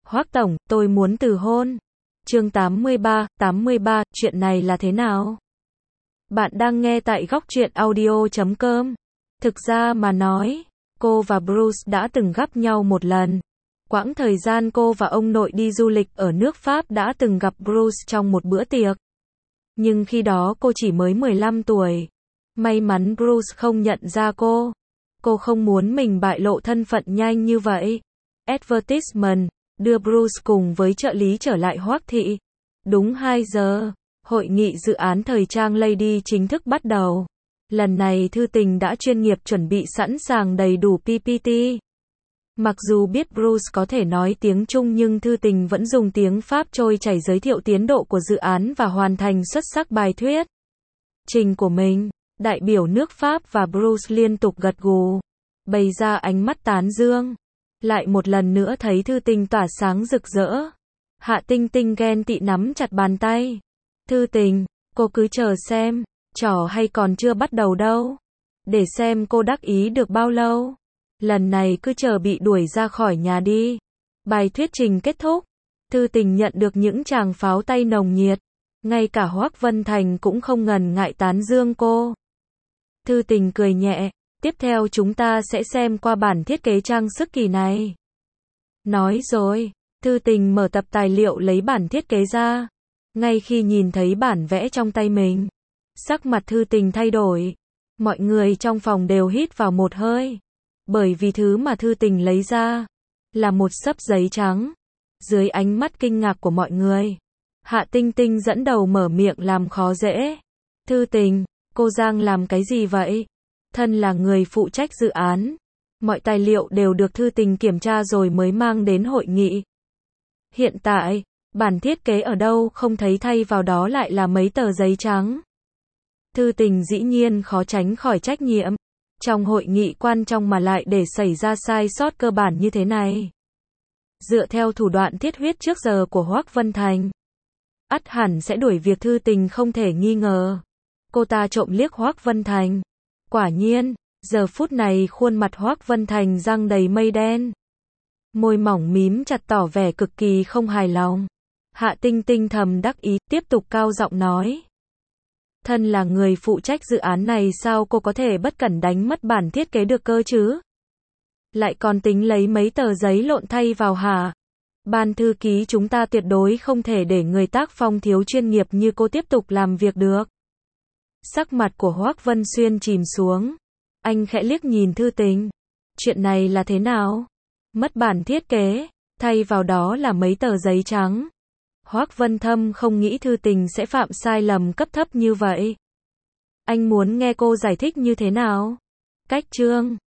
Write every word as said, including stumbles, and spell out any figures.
Hoác tổng, tôi muốn từ hôn. Chương tám mươi ba, tám mươi ba, chuyện này là thế nào? Bạn đang nghe tại góc truyện audio chấm com. Thực ra mà nói, cô và Bruce đã từng gặp nhau một lần. Quãng thời gian cô và ông nội đi du lịch ở nước Pháp đã từng gặp Bruce trong một bữa tiệc. Nhưng khi đó cô chỉ mới mười lăm tuổi. May mắn Bruce không nhận ra cô. Cô không muốn mình bại lộ thân phận nhanh như vậy. Advertisement đưa Bruce cùng với trợ lý trở lại Hoác thị. Đúng hai giờ, hội nghị dự án thời trang Lady chính thức bắt đầu. Lần này Thư Tình đã chuyên nghiệp chuẩn bị sẵn sàng đầy đủ pê pê tê. Mặc dù biết Bruce có thể nói tiếng Trung nhưng Thư Tình vẫn dùng tiếng Pháp trôi chảy giới thiệu tiến độ của dự án và hoàn thành xuất sắc bài thuyết trình của mình. Đại biểu nước Pháp và Bruce liên tục gật gù, bày ra ánh mắt tán dương. Lại một lần nữa thấy Thư Tình tỏa sáng rực rỡ. Hạ Tinh Tinh ghen tị nắm chặt bàn tay. Thư Tình, cô cứ chờ xem, trò hay còn chưa bắt đầu đâu. Để xem cô đắc ý được bao lâu. Lần này cứ chờ bị đuổi ra khỏi nhà đi. Bài thuyết trình kết thúc. Thư Tình nhận được những tràng pháo tay nồng nhiệt. Ngay cả Hoác Vân Thành cũng không ngần ngại tán dương cô. Thư Tình cười nhẹ. Tiếp theo chúng ta sẽ xem qua bản thiết kế trang sức kỳ này. Nói rồi, Thư Tình mở tập tài liệu lấy bản thiết kế ra. Ngay khi nhìn thấy bản vẽ trong tay mình, sắc mặt Thư Tình thay đổi. Mọi người trong phòng đều hít vào một hơi. Bởi vì thứ mà Thư Tình lấy ra là một xấp giấy trắng. Dưới ánh mắt kinh ngạc của mọi người, Hạ Tinh Tinh dẫn đầu mở miệng làm khó dễ. Thư Tình, cô Giang làm cái gì vậy? Thân là người phụ trách dự án, mọi tài liệu đều được Thư Tình kiểm tra rồi mới mang đến hội nghị. Hiện tại, bản thiết kế ở đâu không thấy, thay vào đó lại là mấy tờ giấy trắng. Thư Tình dĩ nhiên khó tránh khỏi trách nhiệm. Trong hội nghị quan trọng mà lại để xảy ra sai sót cơ bản như thế này. Dựa theo thủ đoạn thiết huyết trước giờ của Hoác Vân Thành, ắt hẳn sẽ đuổi việc Thư Tình không thể nghi ngờ. Cô ta trộm liếc Hoác Vân Thành. Quả nhiên, giờ phút này khuôn mặt Hoác Vân Thành răng đầy mây đen. Môi mỏng mím chặt tỏ vẻ cực kỳ không hài lòng. Hạ Tinh Tinh thầm đắc ý, tiếp tục cao giọng nói. Thân là người phụ trách dự án này sao cô có thể bất cẩn đánh mất bản thiết kế được cơ chứ? Lại còn tính lấy mấy tờ giấy lộn thay vào hả? Ban thư ký chúng ta tuyệt đối không thể để người tác phong thiếu chuyên nghiệp như cô tiếp tục làm việc được. Sắc mặt của Hoác Vân Xuyên chìm xuống. Anh khẽ liếc nhìn Thư Tình. Chuyện này là thế nào? Mất bản thiết kế, thay vào đó là mấy tờ giấy trắng. Hoác Vân Thâm không nghĩ Thư Tình sẽ phạm sai lầm cấp thấp như vậy. Anh muốn nghe cô giải thích như thế nào? Cách chương